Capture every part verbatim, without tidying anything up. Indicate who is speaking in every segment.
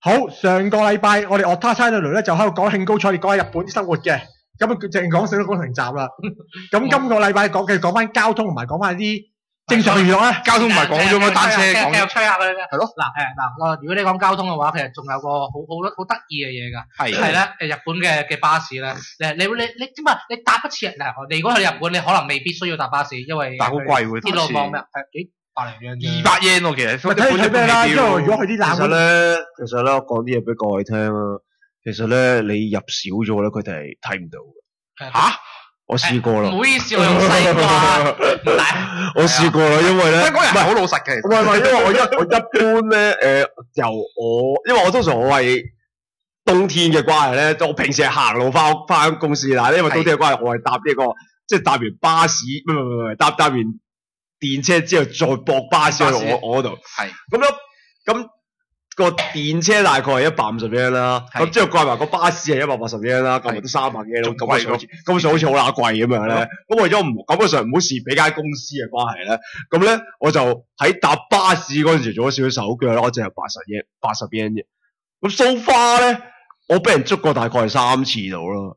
Speaker 1: 好，上個禮拜我哋 Otta Channel 咧就喺度講興高采烈講喺日本啲生活嘅，咁啊淨講少都講成集啦。咁今個禮拜講嘅講翻交通同埋講翻啲正常娛樂啦。
Speaker 2: 交通唔係講咗咩單車講？
Speaker 3: 繼續吹下佢啫。
Speaker 2: 係咯。
Speaker 3: 嗱誒嗱，如果你講交通嘅話，其實仲有個好好好得意嘅嘢㗎。
Speaker 2: 係。
Speaker 3: 係咧誒日本嘅嘅巴士咧，誒你你你點啊？你搭一次嗱，你如果去日本，你可能未必需要搭巴士，因為
Speaker 2: 但係好貴喎，
Speaker 3: 鐵路網咩？係幾百零樣啫。
Speaker 2: 二百 yen 喎，其實。
Speaker 1: 咪睇睇咩啦？因為如果去啲冷，
Speaker 4: 其實咧，其實咧，我講啲嘢俾各位聽啊。其實咧，你入少咗咧，佢哋係睇唔到嘅。
Speaker 2: 嚇！
Speaker 4: 我試過啦。
Speaker 3: 唔好意思，我用細個。唔大。
Speaker 4: 我試過啦，因為咧，
Speaker 2: 香港人係好老實嘅。
Speaker 4: 唔係唔係，因為我一我一般咧，誒由我，因為我通常我係冬天嘅關係咧，我平時係行路翻屋翻公司啦。因為冬天嘅關係，我係搭呢個，即係搭完巴士，唔係唔係唔係，搭搭完電車之後再駁巴士去我我嗰度。係。咁樣咁。個電車大概係一百五十 yen 啦，咁之後掛埋個巴士係一百八十 yen 啦，咁咪都三百 yen 咯，咁好似咁好似好乸貴咁樣咧。咁為咗唔感覺上唔好蝕俾間公司嘅關係咧，咁咧我就喺搭巴士嗰陣時做咗少少手腳啦，我淨係八十 yen 八十 yen 啫。咁 so far 咧，我俾人捉過大概係三次到咯。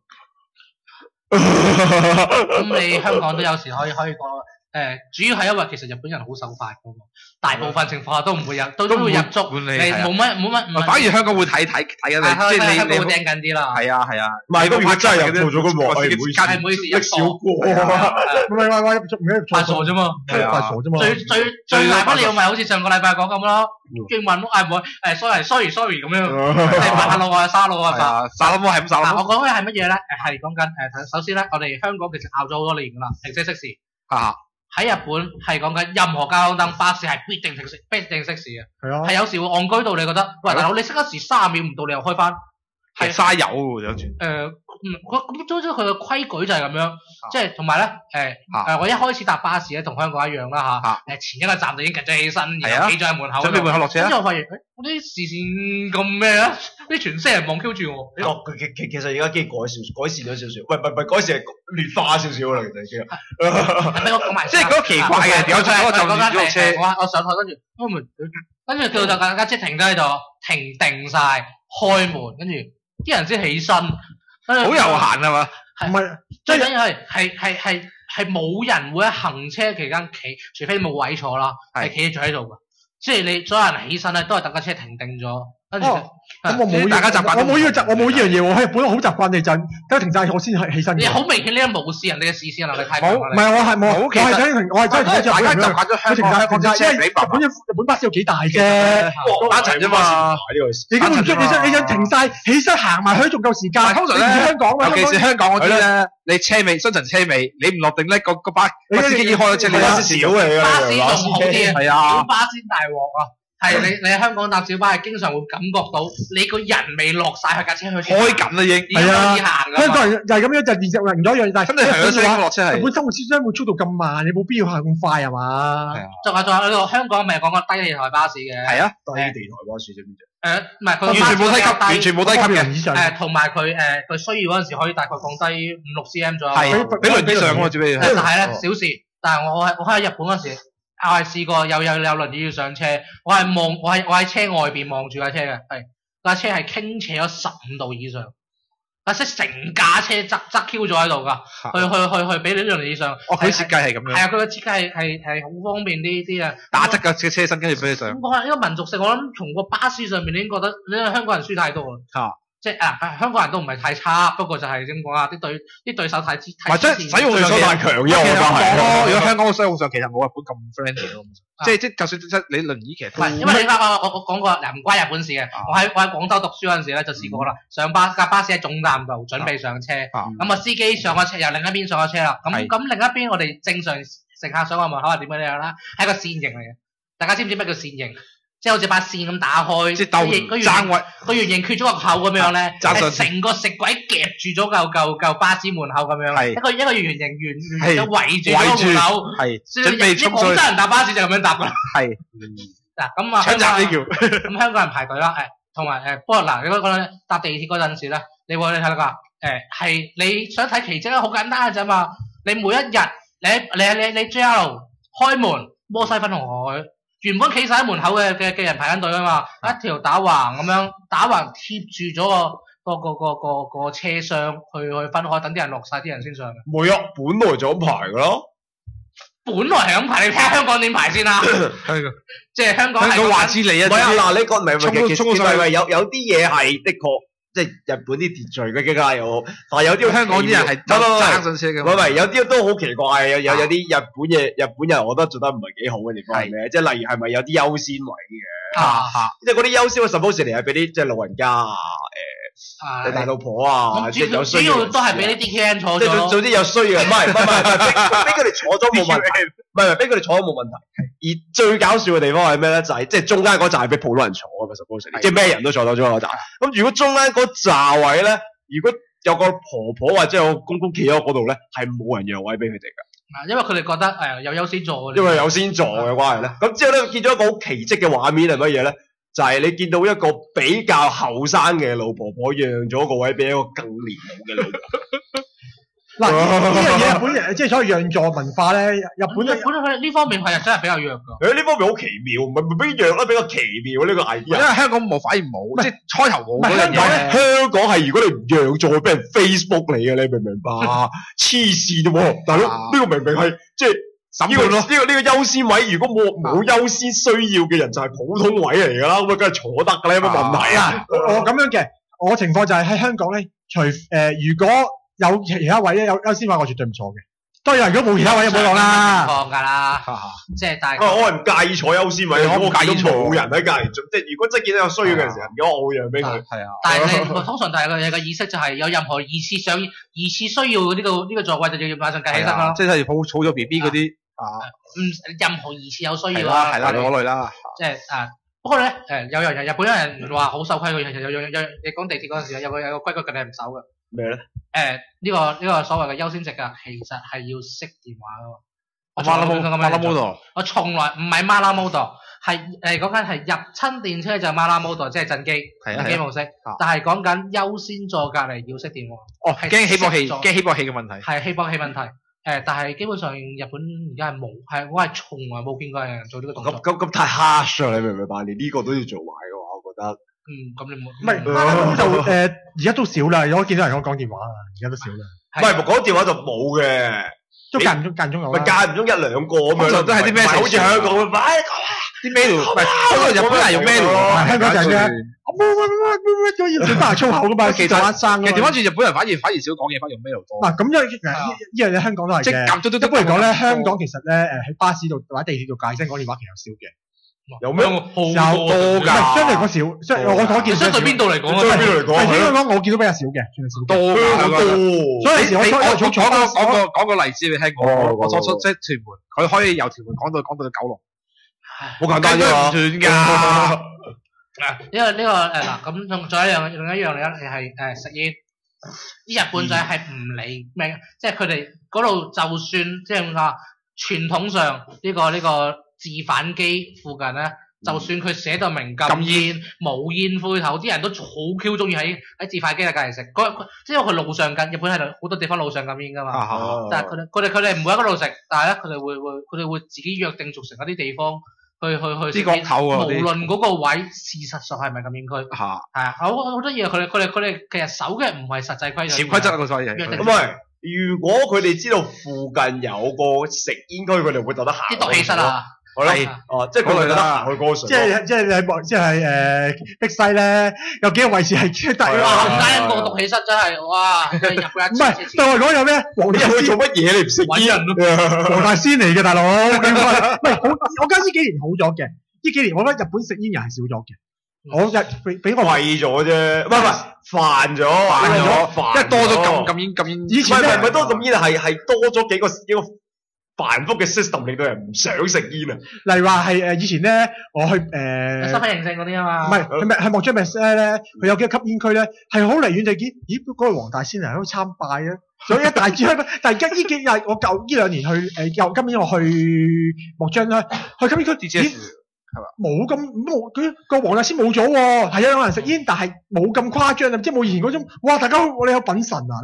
Speaker 3: 咁你香港都有時可以可以講。誒，主要係因為其實日本人好守法㗎嘛，大部分情況下都唔會入，都都會入足，你冇乜冇乜。
Speaker 2: 反而香港會睇睇睇緊你，即係你
Speaker 3: 香港會盯緊啲啦。
Speaker 2: 係啊係啊，
Speaker 4: 唔係咁如果真係入錯咗個鑊，係
Speaker 3: 唔好意思，一
Speaker 1: 小過。唔係話話入錯唔係
Speaker 3: 犯傻啫嘛，
Speaker 1: 係犯傻啫嘛。
Speaker 3: 最最最大不了咪好似上個禮拜講咁咯，英文誒唔好誒 sorry sorry sorry 咁樣，係馬路啊沙路啊沙
Speaker 2: 沙路係咁沙路。
Speaker 3: 我講嘅係乜嘢咧？誒係講緊誒首先咧，我哋香港其實拗咗好多年㗎啦，停車熄匙。
Speaker 2: 啊！
Speaker 3: 喺日本係講緊任何交通燈，巴士係必定停熄，必定熄匙嘅。係啊，係有時會戇居到你覺得，喂大佬你熄一時三十秒唔到，你又開翻，
Speaker 2: 係嘥油喎有時。誒，
Speaker 3: 咁總之佢嘅規矩就係咁樣，即係同埋咧誒誒，我一開始搭巴士咧同香港一樣啦嚇，誒前一個站就已經趌咗起身，然後企咗喺門口，
Speaker 2: 準備門口落車。
Speaker 3: 跟住我發現，誒我啲視線咁咩啊？啲全車人望 Q 住我。
Speaker 4: 哦，其其其實而家機改善改善咗少少，唔係唔係改善係劣化少少啦，其實已經。
Speaker 3: 俾我講埋，
Speaker 2: 即係嗰個奇怪嘅，有陣嗰個就嗰間車，
Speaker 3: 我我上台跟住，我門，跟住叫就架架車停咗喺度，停定晒，開門，跟住啲人先起身，好
Speaker 2: 悠閒係嘛？
Speaker 3: 唔係，最緊要係係係係係冇人會喺行車期間企，除非冇位坐啦，係企住喺度㗎。即係你所有人起身咧，都係等架車停定咗，跟住
Speaker 1: 咁我冇大家習慣，我冇呢個習，我冇呢樣嘢喎。喺日本好習慣地震，等停曬我先係起身。
Speaker 3: 你好明顯呢個無視人哋嘅視線能力太強。
Speaker 1: 冇，唔係我係冇，我係真係我係真係睇住大家習慣咗香港停曬，因為日本日本巴士有幾大啫，
Speaker 2: 單層啫嘛。
Speaker 1: 你根本唔出，你想你想停曬起身行埋去仲夠時間。
Speaker 2: 通常咧，香港尤其是香港嗰啲咧，你車尾雙層車尾，你唔落定咧，個個巴巴司機已經開咗車，你巴士少嚟㗎。
Speaker 3: 巴士仲好啲，
Speaker 2: 係啊，
Speaker 3: 小巴先大鑊啊！係你你喺香港搭小巴係經常會感覺到你個人未落晒去架車去
Speaker 2: 開緊啦已經，
Speaker 1: 係啊，香港人就係咁樣就變成另咗一樣，但係
Speaker 2: 真係響聲落車係。
Speaker 1: 日本生活先生會速度咁慢，你冇必要行咁快係嘛？係啊。
Speaker 3: 仲有仲有呢個香港咪講過低地台巴士嘅？
Speaker 2: 係啊，
Speaker 4: 低地台巴士啫邊隻？
Speaker 3: 誒唔係佢
Speaker 2: 完全冇低級，完全冇低級嘅。
Speaker 3: 誒同埋佢誒佢需要嗰陣時可以大概降低五六 cm 左右。
Speaker 2: 係比輪椅上喎，最尾。
Speaker 3: 但係咧小事，但係我喺我喺日本嗰時。我係試過有有有輪椅要上車，我係望我係我喺車外邊望住架車嘅，係架車係傾斜咗十五度以上，架車成架車側側 Q 咗喺度㗎，去去去去俾你輪椅上。
Speaker 2: 哦，佢設計係咁樣。係
Speaker 3: 啊，佢嘅設計係係係好方便啲啲啊。
Speaker 2: 打側嘅車車身跟住俾你上。
Speaker 3: 咁講呢個民族性，我諗從個巴士上面你已經覺得你香港人輸太多啦。
Speaker 2: 嚇！
Speaker 3: 即係啊，香港人都唔係太差，不過就係點講啊？啲對啲對手太支太。
Speaker 2: 或者使用上太強，因為我覺得係。如果香港嘅使用上其實冇日本咁 friendly 咯。即係即係，就算即你輪椅其實
Speaker 3: 唔係，因為你啱我我我講過嗱，唔關日本事嘅。我喺我喺廣州讀書嗰陣時咧就試過啦，上巴架巴士喺總站度準備上車，咁啊司機上咗車，由另一邊上咗車啦。咁咁另一邊我哋正常乘客上個門口係點樣樣啦？係一個線型嚟嘅，大家知唔知咩叫線型？即係好似把線咁打開，
Speaker 2: 即係鬥爭位，
Speaker 3: 個圓形缺咗個口咁樣咧，係成個食鬼夾住咗嚿嚿嚿巴士門口咁樣，一個一個圓形圓圓形圍住咗個門口，
Speaker 2: 係準備衝出去。
Speaker 3: 廣州人搭巴士就咁樣搭㗎啦。
Speaker 2: 係
Speaker 3: 嗱咁啊，
Speaker 2: 搶閘呢條，
Speaker 3: 咁香港人排隊啦，誒同埋誒，不過嗱，你講講搭地鐵嗰陣時咧，你會你睇到㗎，誒係你想睇奇蹟咧，好簡單嘅啫嘛，你每一日你你你你 J R 開門摩西分紅海。 原本企晒喺門口嘅嘅嘅人排緊隊啊嘛，一條打橫咁樣打橫貼住咗個個個個個個車廂去去分開，等啲人落晒，啲人先上嘅。
Speaker 4: 唔係啊，本來就咁排噶咯。
Speaker 3: 本來係咁排，你睇下香港點排先啦。即係香港係
Speaker 2: 香港話之你啊，
Speaker 4: 唔係啊，嗱，呢個唔係
Speaker 2: 衝都衝到上去
Speaker 4: 唔係有有啲嘢係的確，即係日本啲秩序嘅梗係有，但係有啲
Speaker 2: 香港啲人係爭上車嘅。
Speaker 4: 唔係唔係，有啲都好奇怪，有有有啲日本嘢，日本人我覺得做得唔係幾好嘅地方係咩？即係例如係咪有啲優先位嘅？
Speaker 3: 啊
Speaker 4: 即係嗰啲優先位 suppose 嚟係俾啲即係老人家啊，誒，大老婆啊，即係有需要。
Speaker 3: 主要都係俾呢啲 K N 坐咗。
Speaker 4: 即係總之有需要，唔係唔係唔係，俾佢哋坐咗冇問題，唔係唔係俾佢哋坐咗冇問題。而最搞笑嘅地方係咩咧？就係即係中間嗰站係俾普通人坐啊嘛 suppose 即係咩人都坐到中間嗰站。咁如果中間嗰站位咧，如果有個婆婆或者有個公公企喺嗰度咧，係冇人讓位俾佢哋㗎。
Speaker 3: 啊，因為佢哋覺得誒有優先座。
Speaker 4: 因為有先座嘅關係咧。咁之後咧見咗一個好奇蹟嘅畫面係乜嘢咧？就係你見到一個比較後生嘅老婆婆讓咗個位俾一個更年老嘅老婆。
Speaker 1: 嗱，呢樣嘢日本人即係所謂讓座文化咧，日本
Speaker 3: 日本佢呢方面係真係比較弱㗎。
Speaker 4: 誒呢方面好奇妙，唔係唔係比弱啦，比較奇妙呢個 idea。
Speaker 2: 因為香港冇反而冇，即係開頭冇嗰樣
Speaker 1: 香港咧
Speaker 2: 嘢。
Speaker 4: 香港係如果你唔讓座，會俾人 Facebook 你嘅，你明唔明白？黐線啫喎，大佬呢個明明係即係。呢、這個呢、這個呢、這個優先位，如果冇冇優先需要嘅人就係普通位嚟㗎啦，咁啊梗係坐得㗎啦，有乜問題啊？
Speaker 1: 我咁樣嘅，我情況就係喺香港咧，除誒、呃、如果有其他位咧有優先位，我絕對唔坐嘅。當然，如果冇其他位就冇講啦。
Speaker 3: 放㗎啦，即係但係。
Speaker 4: 我係唔介意坐優先位，我介意坐冇人喺隔離做，即係如果真係見到有需要嘅時候，如果我會讓俾佢。係啊。
Speaker 3: 但係你通常大家嘅意識就係有任何二次想二次需要呢、這個呢、這個座位就要馬上計起身咯。
Speaker 2: 即係抱儲咗 B B 嗰啲。啊，
Speaker 3: 唔任何二次有需要啊，
Speaker 2: 係啦，嗰類啦，
Speaker 3: 即係啊，不過咧，誒有樣日本人話好守規矩，有有有有你講地鐵嗰陣時有個有個規矩佢哋係唔守嘅。
Speaker 4: 咩咧？
Speaker 3: 誒呢個呢個所謂嘅優先席啊，其實係要熄電話㗎。
Speaker 2: 我馬拉摩馬拉摩度，
Speaker 3: 我從來唔係馬拉摩度，係誒講緊係入親電車就係馬拉摩度，即係震機，震機模式。但係講緊優先座隔離要熄電話。
Speaker 2: 哦，驚起搏器，驚起搏器嘅問題。
Speaker 3: 係起搏器問題。誒，但係基本上日本而家係冇，係我係從來冇見過有人做呢個動作。
Speaker 4: 咁咁咁太 harsh 啦，你明唔明白？連呢個都要做埋嘅話，我覺得。
Speaker 3: 嗯，咁你冇。
Speaker 1: 唔係，咁就誒，而家都少啦。我見到人講講電話啦，而家都少啦。
Speaker 4: 唔係講電話就冇嘅，
Speaker 1: 都間唔中間唔中有。
Speaker 4: 咪間唔中一兩個咁樣。
Speaker 2: 都係啲咩？
Speaker 4: 好似香港咁，快
Speaker 2: 啲 mail，唔係嗰個日本人用 mail，
Speaker 1: 香港就係咩？乜乜乜乜乜乜要小巴粗口噶嘛？
Speaker 2: 其實
Speaker 1: 生
Speaker 2: 其實調翻轉日本人反而反而少講嘢，反而用 mail 多。
Speaker 1: 嗱，咁因為呢樣嘢香港都係嘅。
Speaker 2: 即係夾咗都
Speaker 1: 一般嚟講咧，香港其實咧誒喺巴士度或者地鐵度界聲講電話其實少嘅。
Speaker 4: 有咩？
Speaker 1: 有
Speaker 4: 多㗎。
Speaker 1: 相對嚟講少，相我我見
Speaker 3: 相對邊度嚟講啊？
Speaker 4: 相對邊度嚟講？
Speaker 1: 係應該講我見到比較少嘅，算係少。
Speaker 2: 多㗎，
Speaker 1: 所以有時我我
Speaker 2: 講個講個講個例子你聽過。我初初即係屯門，佢可以由屯門講到講到九龍。
Speaker 4: 好簡單啫嘛，
Speaker 2: 斷㗎。
Speaker 3: 因為呢個誒嗱咁仲仲有一樣另一樣嚟嘅係誒食煙，啲日本仔係唔理咩，即係佢哋嗰度就算即係話傳統上呢個呢個自販機附近咧，就算佢寫到明禁煙、冇煙灰頭，啲人都好 Q 中意喺喺自販機嘅隔離食。即係因為佢路上禁，日本係好多地方路上禁煙㗎嘛。但係佢哋佢哋佢哋唔會喺嗰度食，但係咧佢哋會會佢哋會自己約定俗成一啲地方。去去去，
Speaker 2: 啲角頭啊！
Speaker 3: 無論嗰個位事實上係咪禁煙區，係啊，好好多嘢佢哋佢哋佢哋其實守嘅唔係實際規則，
Speaker 2: 潛規則啊個所謂
Speaker 4: 嘢。咁係，如果佢哋知道附近有個食煙區，佢哋會覺得行。
Speaker 3: 啲毒氣室啊！
Speaker 4: 係，哦，即係佢哋覺得行去嗰個水。
Speaker 1: 即係即係你即係誒碧西咧，有幾個位置係即係
Speaker 3: 哇！唔單個毒氣室真係哇，入去一
Speaker 1: 唔係，對我嚟講有咩？黃大仙
Speaker 4: 做乜嘢？你唔食煙咯？
Speaker 1: 黃大仙嚟嘅大佬，唔係好，我家呢幾年好咗嘅，呢幾年我覺得日本食煙人係少咗嘅。我日俾俾我
Speaker 4: 貴咗啫，唔係唔係煩咗，煩咗，
Speaker 2: 即係多咗禁禁煙禁煙。
Speaker 1: 以前
Speaker 4: 唔係唔係多禁煙係係多咗幾個幾個。繁複嘅 system 令到人唔想食煙啊！
Speaker 1: 例如話係誒以前咧，我去誒
Speaker 3: 身份認證嗰啲啊嘛，
Speaker 1: 唔係係咪係莫張咪咧？佢有幾個吸煙區咧，係好離遠就見，咦嗰個黃大仙人喺度參拜啊！所以一大支香，但係而家呢幾日我舊呢兩年去誒，又今年我去莫張啦，去吸煙區，咦係嘛？冇咁冇佢個黃大仙冇咗喎，係啊有人食煙，但係冇咁誇張啊，即係冇以前嗰種哇！大家你有品神啊你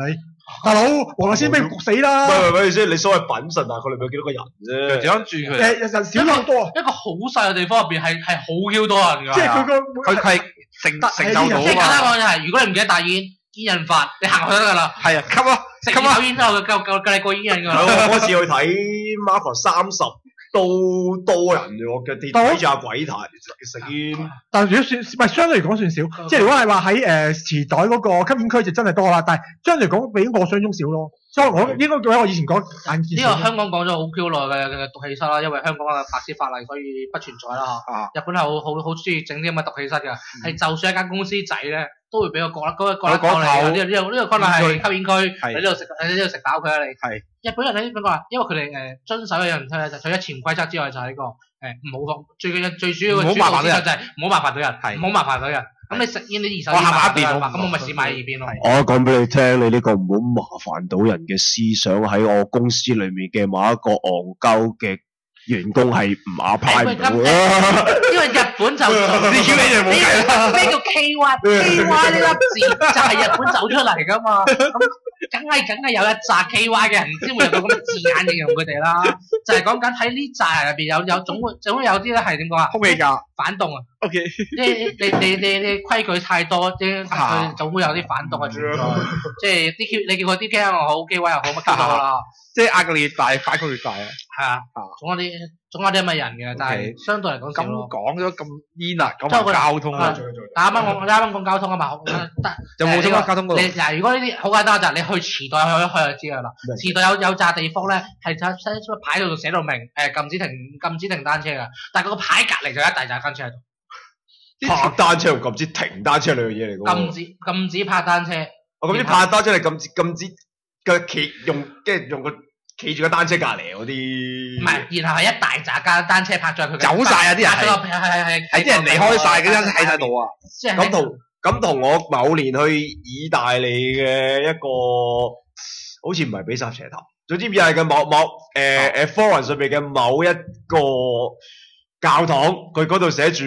Speaker 1: 大佬黃大仙俾焗死啦！
Speaker 4: 喂喂喂先，你所謂品順啊，佢裏面有幾多個人啫？
Speaker 2: 調翻轉佢，
Speaker 1: 誒人少好多啊！
Speaker 3: 一個好細嘅地方入邊係係好 Q 多人㗎。
Speaker 1: 即係佢個
Speaker 2: 佢佢係承承受到
Speaker 3: 即係簡單
Speaker 2: 啊嘛。
Speaker 3: 講就係，如果你唔記得帶煙，煙癮發，你行去得㗎啦。
Speaker 2: 係啊，吸咯，
Speaker 3: 食
Speaker 2: 吸咯。
Speaker 3: 二手煙之後，夠夠夠你過煙癮㗎啦。
Speaker 4: 我嗰次去睇 Marvel 三十都多人嘅喎，嘅跌睇住阿鬼台食煙。
Speaker 1: 但係如果算唔係相對嚟講算少，即係如果係話喺誒池袋嗰個吸煙區就真係多啦，但係相對嚟講比我想中少咯。所以我應該講我以前講眼見
Speaker 3: 呢個香港講咗好 Q 耐嘅嘅毒氣室啦，因為香港嘅白紙法例所以不存在啦嚇。
Speaker 2: 啊
Speaker 3: 日本係好好好中意整啲咁嘅毒氣室㗎，係就算一間公司仔咧，都會俾個角落嗰個角落
Speaker 2: 個角落
Speaker 3: 嚟㗎。呢個呢個呢個可能係吸煙區，
Speaker 2: 係
Speaker 3: 你呢度食你呢度食飽佢啦你。
Speaker 2: 係
Speaker 3: 日本人咧點講啊？因為佢哋誒遵守一樣嘢就除咗潛規則之外，就係呢個誒唔好放最緊最主要嘅主導思想就係唔好麻煩到人，
Speaker 2: 係
Speaker 3: 唔好麻煩到人。咁你食煙啲二手
Speaker 2: 我
Speaker 3: 煙
Speaker 2: 行埋一邊
Speaker 3: 嘛，咁我咪試埋喺二邊咯。
Speaker 4: 我講俾你聽，你呢個唔好麻煩到人嘅思想喺我公司裏面嘅某一個戇鳩嘅員工係唔 apply 唔到啊！
Speaker 3: 因為日本就
Speaker 2: 呢啲你就冇計啦。
Speaker 3: 咩叫 K Y？K Y 呢粒字就係日本走出嚟噶嘛，咁梗係梗係有一紮 K Y 嘅人先會有個咁嘅字眼形容佢哋啦。就係講緊喺呢紮人入邊有有總會總會有啲咧係點講啊？
Speaker 2: 空氣㗎。
Speaker 3: 反動啊！
Speaker 2: O K。
Speaker 3: 你你你你你規矩太多，啲佢總會有啲反動嘅存在。即係 D Q，你叫佢 D K 又好，K Y 又好，乜都好啦。
Speaker 2: 即係壓力越大，反抗越大啊！
Speaker 3: 係啊，總有啲總有啲咁嘅人嘅，但係相對嚟講
Speaker 2: 咁
Speaker 3: 少咯。
Speaker 2: 講咗咁煙啊，講
Speaker 3: 即係我
Speaker 2: 埋交通啊，
Speaker 3: 啱啱我啱啱講交通啊嘛，得
Speaker 2: 有冇中啊交通嗰度？
Speaker 3: 你嗱，如果呢啲好簡單就係你去池袋去一去就知㗎啦。池袋有有笪地方咧係喺喺牌度寫到明誒禁止停禁止停單車㗎，但係嗰個牌隔離就有一大紮單車喺度。
Speaker 4: 拍單車同禁止停單車兩樣嘢嚟㗎喎。
Speaker 3: 禁止禁止拍單車。
Speaker 4: 我禁止拍單車係禁止禁止嘅企用即係用個企住個單車隔離嗰啲。
Speaker 3: 唔係，然後係一大紮架單車拍咗佢。
Speaker 2: 走晒啊！啲人係
Speaker 3: 係係係
Speaker 2: 係啲人離開晒，嗰啲喺晒度啊！
Speaker 3: 即係
Speaker 4: 咁同咁同我某年去意大利嘅一個，好似唔係比薩斜塔，總之又係嘅某某誒誒 forum 上面嘅某一個教堂，佢嗰度寫住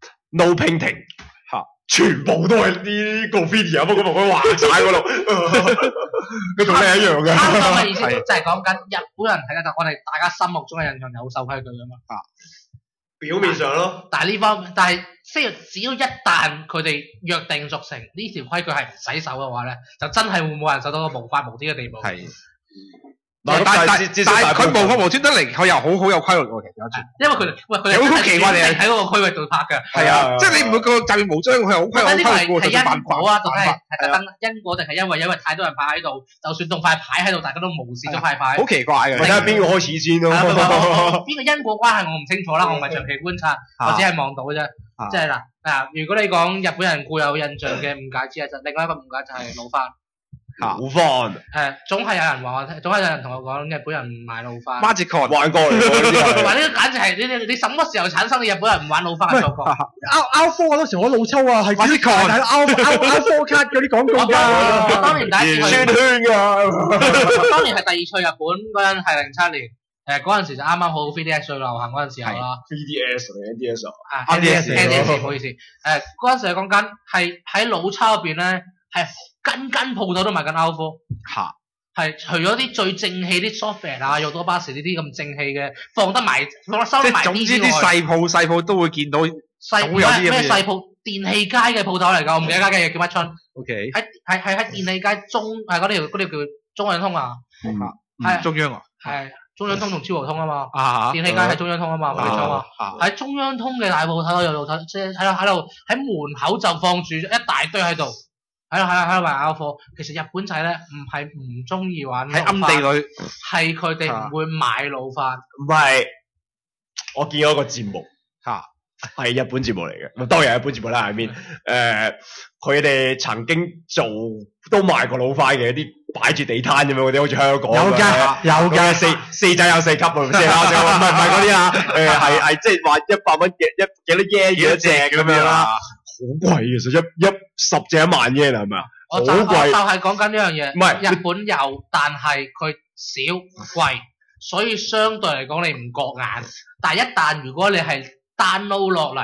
Speaker 4: no painting 嚇，全部都係啲 graffiti 啊，乜咁佢畫晒嗰度，佢同你一樣嘅。
Speaker 3: 啱啱嘅意思就係講緊日本人睇得我哋大家心目中嘅印象有守規矩㗎嘛。啊，
Speaker 4: 表面上咯。
Speaker 3: 但係呢方面，但係即係只要一旦佢哋約定俗成呢條規矩係唔使守嘅話咧，就真係會冇人守到個無法無天嘅地步。
Speaker 2: 係。
Speaker 4: 但
Speaker 2: 但但
Speaker 4: 係
Speaker 2: 但係佢無法無天得嚟，佢又好好有規律喎，其實。
Speaker 3: 因為佢哋喂佢哋
Speaker 2: 好奇怪你
Speaker 3: 喺嗰個區域度拍嘅。
Speaker 2: 係啊，即係你唔會個集面無章，佢係好規律
Speaker 3: 呢個係
Speaker 2: 好規律
Speaker 3: 係因果啊，定係
Speaker 2: 係
Speaker 3: 係特登因果定係因為因為太多人拍喺度，就算棟塊牌喺度，大家都無視咗塊牌。
Speaker 2: 好奇怪嘅。
Speaker 4: 睇下邊個開始先咯。
Speaker 3: 邊個因果關係我唔清楚啦，我唔係長期觀察，我只係望到啫。即係嗱嗱，如果你講日本人固有印象嘅誤解之一，就另外一個誤解就係老番。
Speaker 4: 老番。
Speaker 3: 誒，總係有人話我聽，總係有人同我講日本人唔買老番。
Speaker 2: Magic
Speaker 4: 玩過嚟喎，呢啲係。
Speaker 3: 話呢個簡直係你你你什麼時候產生嘅日本人唔玩老番嘅錯覺？
Speaker 1: R R four 嗰時我老抽啊，係啲睇 R R R four 卡嗰啲廣告
Speaker 3: 我
Speaker 1: 㗎。
Speaker 3: 當我當年第一次去，
Speaker 4: 圈圈㗎。
Speaker 3: 我當年係第二次去日本嗰陣係零七年，誒嗰陣時就啱啱好 three D S 最流行嗰陣時候啦。
Speaker 4: three D S 定 N D S
Speaker 3: 啊 N D S N D S 唔好意思，誒嗰陣時係講緊係喺老抽入邊咧係。間間鋪頭都賣緊 R four，
Speaker 2: 嚇，
Speaker 3: 係除咗啲最正氣啲 software 啊，又多巴士呢啲咁正氣嘅，放得埋放得收得埋啲之外，
Speaker 2: 總之啲細鋪細鋪都會見到，
Speaker 3: 細
Speaker 2: 會有啲
Speaker 3: 咩細鋪電器街嘅鋪頭嚟㗎，我唔記得間嘅嘢叫乜春。
Speaker 2: O K。
Speaker 3: 喺係係喺電器街中係嗰條嗰條叫中央通啊，
Speaker 2: 係中央啊，
Speaker 3: 係中央通同超和通啊嘛。
Speaker 2: 啊
Speaker 3: 電器街係中央通啊嘛，冇錯啊嘛。喺中央通嘅大鋪頭有度睇，即係喺度喺度喺門口就放住一大堆喺度。喺度喺度喺度賣 R four，其實日本仔咧唔係唔中意玩，
Speaker 2: 喺暗地裏，
Speaker 3: 係佢哋唔會買老番。
Speaker 4: 唔係，我見過一個節目嚇，係日本節目嚟嘅，當然係日本節目啦，下面誒佢哋曾經做都賣過老番嘅，啲擺住地攤咁樣嗰啲，好似香港
Speaker 1: 有㗎，有㗎，
Speaker 4: 四四仔有四級啊，四啊，唔係唔係嗰啲啊，誒係係即係話一百蚊幾一幾多 yen 幾多隻咁樣啦。好貴其實一一十隻一萬 yen 係咪啊？
Speaker 3: 我就我就係講緊呢樣嘢。
Speaker 4: 唔係
Speaker 3: 日本有，但係佢少貴，所以相對嚟講你唔覺眼。但係一旦如果你係 download 落嚟，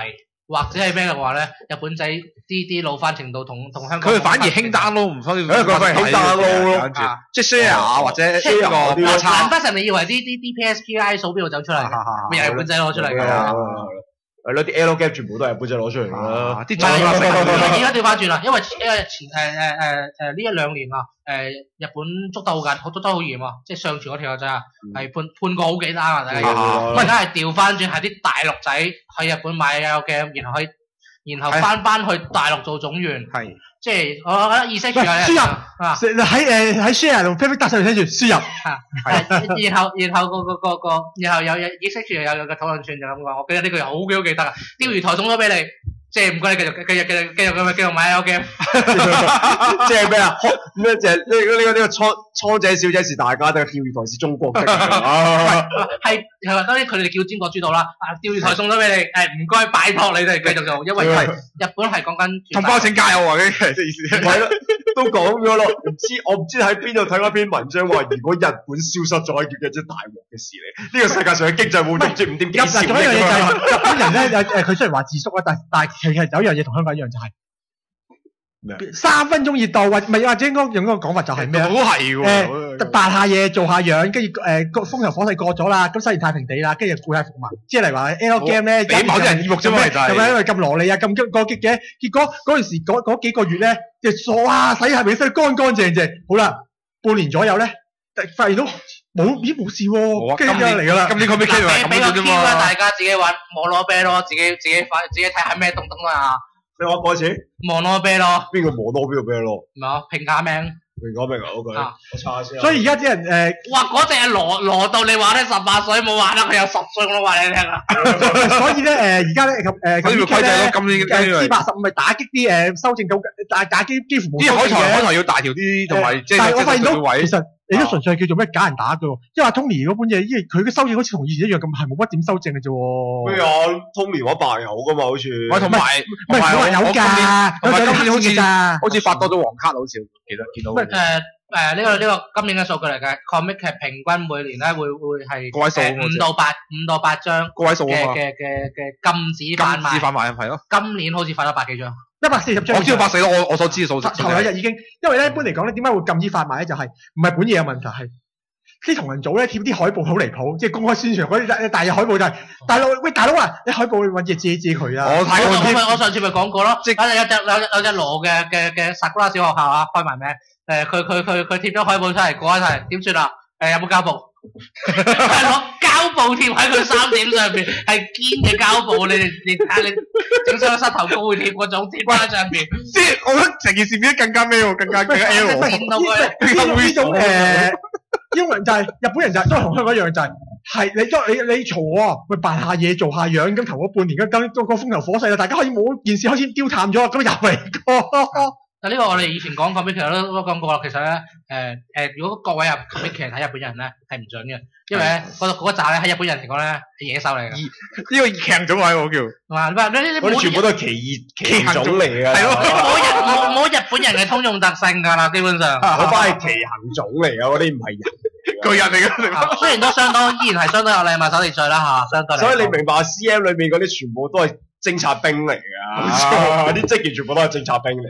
Speaker 3: 或者係咩嘅話咧，日本仔啲啲老翻程度同同香港
Speaker 2: 佢哋反而輕 download 唔分，
Speaker 4: 佢反而輕 download 咯，
Speaker 2: 即係 share 啊或者呢個
Speaker 3: 難難不成你以為啲啲啲 P S P I 數邊度走出嚟？咪又係日本仔攞出嚟㗎？
Speaker 4: 係咯，啲 L game 全部都係日本仔攞出嚟㗎啦。
Speaker 2: 啲
Speaker 3: 而家調翻轉啦，因為因為前誒誒誒誒呢一兩年啊，誒日本捉得好緊，捉得好嚴啊，即係上傳嗰條友仔啊，係判判過好幾單啊，大家要。咁而家係調翻轉，係啲大陸仔去日本買 L game，然後去然後翻翻去大陸做總員。係。即係我覺得意識住係輸
Speaker 1: 入啊，喺誒喺 share 同 perfect 搭上面寫住輸入，
Speaker 3: 係，然後然後個個個個，然後有有意識住有有個討論串就咁講，我記得呢句好幾好記得啊，釣魚台送咗俾你，即係唔該你繼續繼續繼續繼續咁樣繼續買 L game，
Speaker 4: 即係咩啊？咩就係呢個呢個呢個倉倉姐小姐是大家，定係釣魚台是中國的？
Speaker 3: 係係話當然佢哋叫尖閣諸島啦，啊釣魚台送咗俾你，誒唔該拜託你哋繼續做，因為係日本係講緊
Speaker 2: 同胞請加油啊！呢啲意思
Speaker 4: 係咯，都講咗咯，唔知我唔知喺邊度睇嗰篇文章話，如果日本消失咗，係叫隻大鑊嘅事嚟。呢個世界上嘅經濟會唔知唔掂幾少。
Speaker 1: 仲有一樣嘢就係日本人咧，誒佢雖然話自縮啦，但但其實有一樣嘢同香港一樣就係。三分鐘熱度，或唔係或者應該用嗰個講法就係咩啊？
Speaker 2: 都係喎，
Speaker 1: 誒扮下嘢做下樣，跟住誒個風頭火勢過咗啦，咁西然太平地啦，跟住故態復萌。即係例如話 L game 咧，
Speaker 2: 俾某啲人耳目啫嘛，就係
Speaker 1: 咁樣因為咁羅莉啊，咁激過激嘅，結果嗰陣時嗰嗰幾個月咧，就傻啊，洗下面洗得乾乾淨淨。好啦，半年左右咧，發現到冇咦冇事喎，跟住就嚟㗎啦。
Speaker 2: 今年佢俾 K 嚟咁
Speaker 3: 樣啫嘛，大家自己玩摩羅啤咯，自己自己反自己睇下咩東東啊。
Speaker 4: 你話過一次？
Speaker 3: 摩羅啤咯。
Speaker 4: 邊個摩羅邊個啤咯？
Speaker 3: 唔係啊，平假名。
Speaker 4: 平假名啊 ，O K。我查下先。
Speaker 1: 所以而家啲人誒，
Speaker 3: 哇！嗰隻係羅羅到你玩得十八歲冇玩得，佢有十歲我都話你聽啊。
Speaker 1: 所以咧誒，而家咧誒，
Speaker 2: 咁呢個規制咯，今年
Speaker 1: 誒 G 八十五咪打擊啲誒修正到，但係打擊幾乎冇。
Speaker 2: 啲海苔海苔要大條啲，同埋即係
Speaker 1: 但係我發現到
Speaker 2: 其
Speaker 1: 實。你都純粹係叫做咩假人打嘅喎，因為阿 Tony 嗰本嘢，因為佢嘅修正好似同以前一樣咁，係冇乜點修正嘅啫喎。
Speaker 4: 咩啊 ？Tony 話白有噶嘛，好似。
Speaker 2: 喂，同埋
Speaker 1: 唔係佢話有㗎，
Speaker 2: 同埋今年好似
Speaker 1: 咋，
Speaker 2: 好似發多咗黃卡，好似記得見到。
Speaker 3: 誒誒呢個呢個今年嘅數據嚟嘅 ，comic 劇平均每年咧會會係
Speaker 2: 個位數
Speaker 3: 五到八五到八張
Speaker 2: 個位數
Speaker 3: 嘅嘅嘅嘅禁止販賣。
Speaker 2: 禁止販賣係咯。
Speaker 3: 今年好似發咗百幾張。
Speaker 1: 一百四十張。
Speaker 2: 我知道百四咯，我我所知嘅數字。
Speaker 1: 頭兩日已經，因為咧一般嚟講咧，點解會禁止販賣咧？就係唔係本嘢有問題係。啲同人組咧貼啲海報好離譜，即係公開宣傳嗰啲大日海報就係、是、大佬喂大佬啊，你海報揾嘢借借佢啊！
Speaker 3: 我睇我我上次咪講過咯，即係有隻有隻有隻羅嘅嘅嘅薩古拉小學校啊，開埋名誒，佢佢佢佢貼咗海報出嚟，過一齊點算啊？誒有冇膠布？係攞膠布貼喺佢衫點上邊，係堅嘅膠布，你哋你睇下你整上膝頭哥會貼嗰種貼喺上邊。
Speaker 2: 即係我覺得成件事變得更加咩喎，更加更加 L。
Speaker 3: 見到佢
Speaker 1: 呢種誒。英文就係、是、日本人就係、是、都係同香港一樣就係、是、係你當你你嘈喎，咪扮下嘢做下樣，咁頭嗰半年咁咁個風頭火勢啦，大家可以冇件事開始丟淡咗，咁又嚟過。
Speaker 3: 但呢個我哋以前講過，其實都都講過啦。其實咧，誒、呃、誒、呃，如果各位入其實睇日本人咧係唔準嘅，因為咧嗰嗰扎咧喺日本人嚟講咧係野獸嚟嘅。呢個強種位我叫。係嘛？你你
Speaker 4: 你全部都係奇異奇種嚟嘅。係咯。
Speaker 3: 冇日冇冇日本人嘅通用特性㗎啦，基本上。
Speaker 4: 嗰班係奇行種嚟嘅，嗰啲唔係人。
Speaker 2: 巨人嚟嘅。
Speaker 3: 雖然都相當，依然係相當有禮貌、守秩序啦嚇，相對嚟。
Speaker 4: 所以你明白 C M 裏面嗰啲全部都係偵察兵嚟㗎，冇錯，啲職員全部都係偵察兵嚟。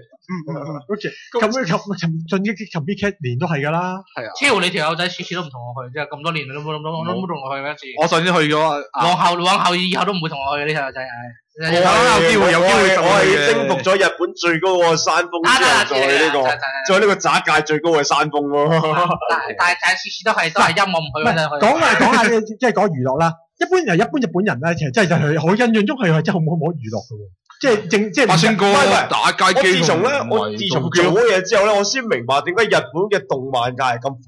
Speaker 1: O K，咁咁咁進擊啲 B K 年都係㗎啦，係啊。
Speaker 3: 超你條友仔次次都唔同我去，即係咁多年你都冇冇冇冇同我去一次。
Speaker 2: 我上次去咗，
Speaker 3: 往後往後以後都唔會同我去呢條友仔，唉。
Speaker 4: 我有機會有機會，我係征服咗日本最高個山峰之後，再呢個再呢個渣界最高嘅山峰咯。
Speaker 3: 但係但係次次都係都係陰我唔去嗰陣去。
Speaker 1: 講下講下即係講娛樂啦。一般人一般日本人咧，其實真係就係好印象中係係真係好冇冇娛樂嘅喎。即係正即係
Speaker 2: 發聲歌、打街機。
Speaker 4: 我自從咧，我自從做咗嘢之後咧，我先明白點解日本嘅動漫界係咁闊。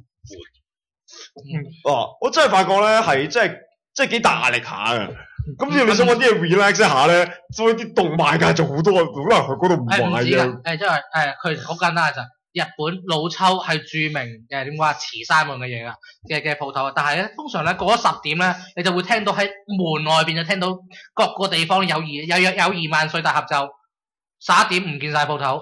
Speaker 4: 哦，我真係發覺咧係真係真係幾大壓力下嘅。咁你想揾啲嘢 relax 一下咧，所以啲動漫界做好多，可能去嗰度唔買嘅。
Speaker 3: 誒即係誒，佢好簡單就日本老秋係著名誒點講啊，慈山門嘅嘢㗎嘅嘅鋪頭，但係咧通常咧過咗十點咧，你就會聽到喺門外邊就聽到各個地方有二有有有二萬歲大合奏，十一點唔見晒鋪頭。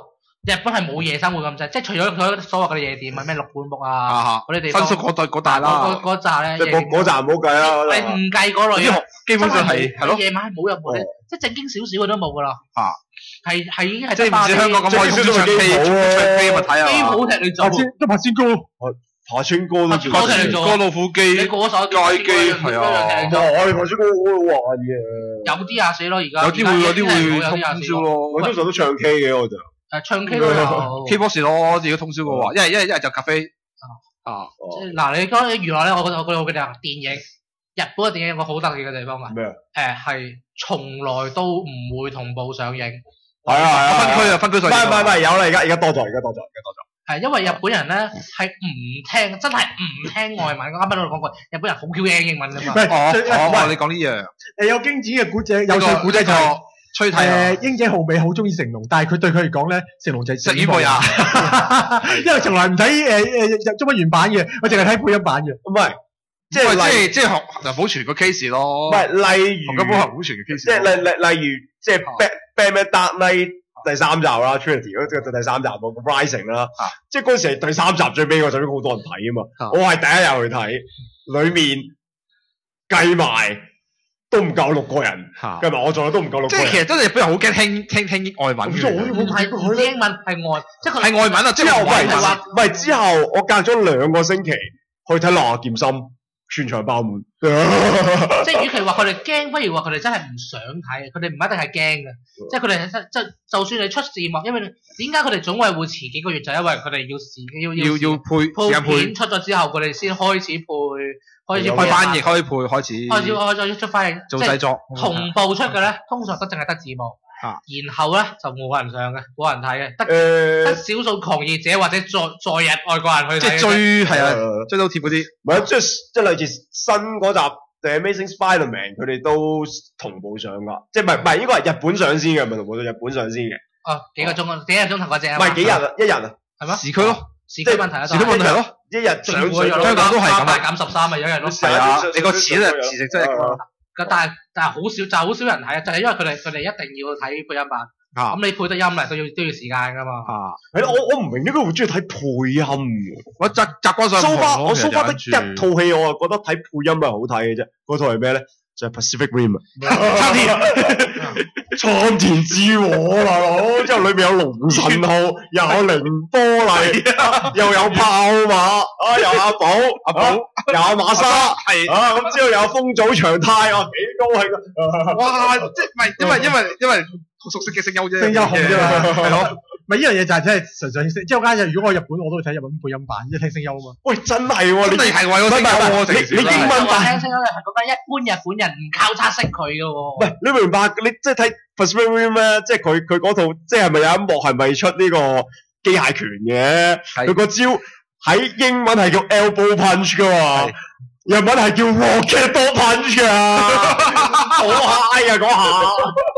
Speaker 3: 日本係冇夜生活咁滯，即係除咗佢所謂嘅夜店啊，咩六本木啊嗰啲地方，
Speaker 2: 新宿嗰對嗰大啦，
Speaker 3: 嗰嗰扎咧，
Speaker 4: 即係嗰嗰扎唔好計啦。
Speaker 3: 你唔計嗰類啊，
Speaker 2: 基本上係係咯，
Speaker 3: 夜晚係冇任何即係正經少少嘅都冇噶啦。
Speaker 2: 啊，
Speaker 3: 係係已經係
Speaker 2: 即係唔似香港咁可以通宵唱 K，唱 K 咪睇下。
Speaker 3: 機鋪踢你做，
Speaker 1: 都拍先高，
Speaker 4: 爬穿歌都
Speaker 3: 爬穿歌
Speaker 2: 哥老虎機，
Speaker 3: 你過手
Speaker 2: 街機係啊，
Speaker 4: 我哋爬穿歌好好玩嘅。
Speaker 3: 有啲啊死咯，而家
Speaker 2: 有啲會有啲會通
Speaker 3: 宵
Speaker 2: 宵咯。
Speaker 4: 我通常都唱 K 嘅我就。
Speaker 3: 誒唱 K 都有
Speaker 2: K box 咯，自己通宵嘅話，一係一係一係就咖啡啊。
Speaker 3: 嗱，你講娛樂咧，我覺得我覺得我記得電影，日本嘅電影有個好特別嘅地方啊。
Speaker 4: 咩啊？
Speaker 3: 誒係從來都唔會同步上映。
Speaker 4: 係啊係啊，
Speaker 2: 分區啊分區上映。
Speaker 4: 唔係唔係唔係有啦，而家而家多咗，而家多咗，而家多咗。
Speaker 3: 係因為日本人咧係唔聽，真係唔聽外文。我啱啱都講過，日本人好 Q 驚英文㗎嘛。
Speaker 2: 哦哦，你講呢樣。
Speaker 1: 誒有經典嘅古仔，有趣古仔就係
Speaker 2: 吹睇
Speaker 1: 誒英姐浩美好中意成龍，但係佢對佢嚟講咧，成龍就係
Speaker 2: 食煙配啊，
Speaker 1: 因為從來唔睇誒誒中文原版嘅，我淨係睇配音版嘅。
Speaker 4: 唔係，即
Speaker 2: 即係
Speaker 4: 係例
Speaker 2: 即係即係何保全個 case 咯。
Speaker 4: 唔係例如
Speaker 2: 洪金寶何保全嘅 case。
Speaker 4: 即係例例例如即係 Batman Dark Knight 第三集啦 ，Trinity 嗰個第三集個 Rising 啦，即係嗰時係第三集最尾嗰陣，好多人睇啊嘛。我係第一日去睇，裡面計埋都唔夠六個人，計埋我仲有都唔夠六個人。
Speaker 2: 即係其實真係日本人好驚聽聽聽外文嘅。
Speaker 3: 唔係佢英文係外，即係佢
Speaker 2: 係外文啊！
Speaker 4: 之後唔係
Speaker 3: 係話
Speaker 4: 唔係之後，我隔咗兩個星期去睇《浪客劍心》，全場爆滿。
Speaker 3: 即係與其話佢哋驚，不如話佢哋真係唔想睇。佢哋唔一定係驚嘅，即係佢哋即係就算你出字幕，因為點解佢哋總係會遲幾個月，就因為佢哋要時要
Speaker 2: 要要配
Speaker 3: 配
Speaker 2: 時間配
Speaker 3: 片出咗之後，佢哋先開始配，開始
Speaker 2: 開翻譯，開始配，開始
Speaker 3: 開始開始出翻譯，
Speaker 2: 做製作
Speaker 3: 同步出嘅咧，通常都淨係得字幕，然後咧就冇人上嘅，冇人睇嘅，得得少數狂熱者或者在在日外國人去睇。
Speaker 2: 即係追係啊，追到貼嗰啲。
Speaker 4: 唔係即係即係類似新嗰集。The Amazing Spider-Man 佢哋都同步上㗎，即係唔係唔係應該係日本上先嘅，唔係同步到日本上先嘅。
Speaker 3: 哦，幾個鐘啊，幾個鐘頭嗰隻啊？
Speaker 4: 唔係幾日啊？一日啊？
Speaker 3: 係咩？
Speaker 2: 時區咯，
Speaker 3: 時區問題啊，
Speaker 2: 時區問題咯，
Speaker 4: 一日上上
Speaker 2: 香港都係咁
Speaker 3: 大減十三啊，有人都
Speaker 2: 係啊，你個錢啊，時值真係咁。
Speaker 3: 但係但係好少，就係好少人睇啊，就係因為佢哋佢哋一定要睇配音版。咁你配得音嚟都要都要時間㗎嘛。
Speaker 2: 啊，
Speaker 4: 係咯，我我唔明點解會中意睇配音嘅。
Speaker 2: 我習習慣上
Speaker 4: 蘇花我蘇花得一套戲，我係覺得睇配音係好睇嘅啫。嗰套係咩咧？就係 Pacific Rim 啊，蒼田蒼田之火大佬，之後裏邊有龍神號，又有凌波麗，又有炮馬，啊有阿寶，阿寶，又有馬沙，係啊咁之後又有風早長泰，啊幾高興啊！
Speaker 2: 哇，即係唔係因為因為因為好熟悉嘅聲優啫，
Speaker 1: 聲優紅啫嘛，
Speaker 2: 係咯。
Speaker 1: 咪呢樣嘢就係真係純粹聲，即係我間如果我日本我都會睇日文配音版，即係聽聲優啊嘛。喂，真係喎，
Speaker 2: 真係係為咗聲優喎，
Speaker 4: 你你英文版
Speaker 3: 聽聲優係講緊一般日本人唔靠測識佢嘅喎。
Speaker 4: 喂，你明白？你即係睇 Pacific Rim 咧，即係佢佢嗰套，即係咪有一幕係咪出呢個機械拳嘅？佢個招喺英文係叫 elbow punch 噶嘛，日文係叫 rocket punch 噶，好 high 啊嗰下！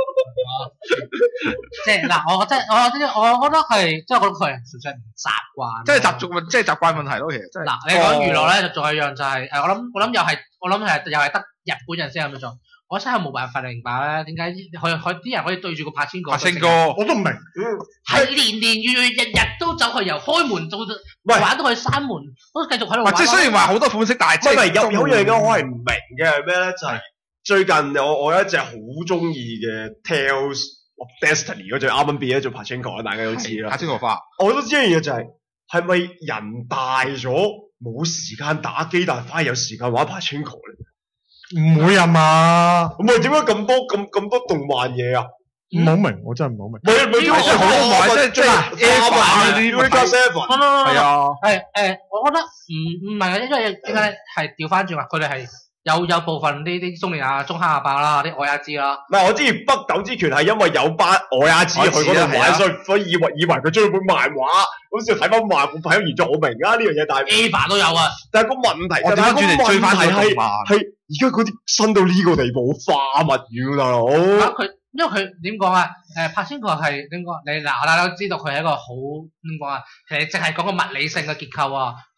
Speaker 3: 即係嗱，我真我真我覺得係，即係我覺得佢係純粹唔習慣，
Speaker 2: 即係習俗問，即係習慣問題咯。其實真係
Speaker 3: 嗱，你講娛樂咧，就仲有一樣就係誒，我諗我諗又係我諗係又係得日本人先咁樣做。我真係冇辦法明白咧，點解佢佢啲人可以對住個柏青哥？
Speaker 2: 柏青哥
Speaker 1: 我都唔明，
Speaker 3: 係年年月月日日都走去由開門到玩到去閂門，都繼續喺度玩。
Speaker 2: 即係雖然話好多款式，但係即係
Speaker 4: 有有樣嘢我係唔明嘅係咩咧？就係最近我我有一隻好中意嘅 Tales of Destiny 嗰隻啱啱變咗做 Pachinko 大家都知啦。
Speaker 2: Pachinko化，
Speaker 4: 我都知一樣嘢就係係咪人大咗冇時間打機，但係反而有時間玩 Pachinko 咧？
Speaker 1: 唔會啊嘛。
Speaker 4: 咁咪點解咁多咁咁多動漫嘢啊？
Speaker 1: 唔好明，我真係唔好明。
Speaker 4: 唔係唔係點解好多漫即係即係 Eva 嗰啲 Recast Seven
Speaker 2: 係啊，
Speaker 3: 係誒，我覺得唔唔係啊，因為點解咧係調翻轉啊？佢哋係。有有部分呢啲中年啊、中黑阿伯啦、啲愛亞知啦。
Speaker 4: 唔係我知北斗之拳係因為有班愛亞知去嗰度玩，所以所以以為以為佢追本漫畫，咁先睇翻漫畫睇完咗，我明啊呢樣嘢，但係
Speaker 3: Eva 都有啊。
Speaker 4: 但係個問題，
Speaker 2: 我點解轉嚟追翻佢動漫？
Speaker 4: 係而家嗰啲新到呢個地步，化物語大佬。
Speaker 3: 佢因為佢點講啊？誒，柏青哥係點講？你嗱大家都知道佢係一個好點講啊？其實淨係講個物理性嘅結構啊。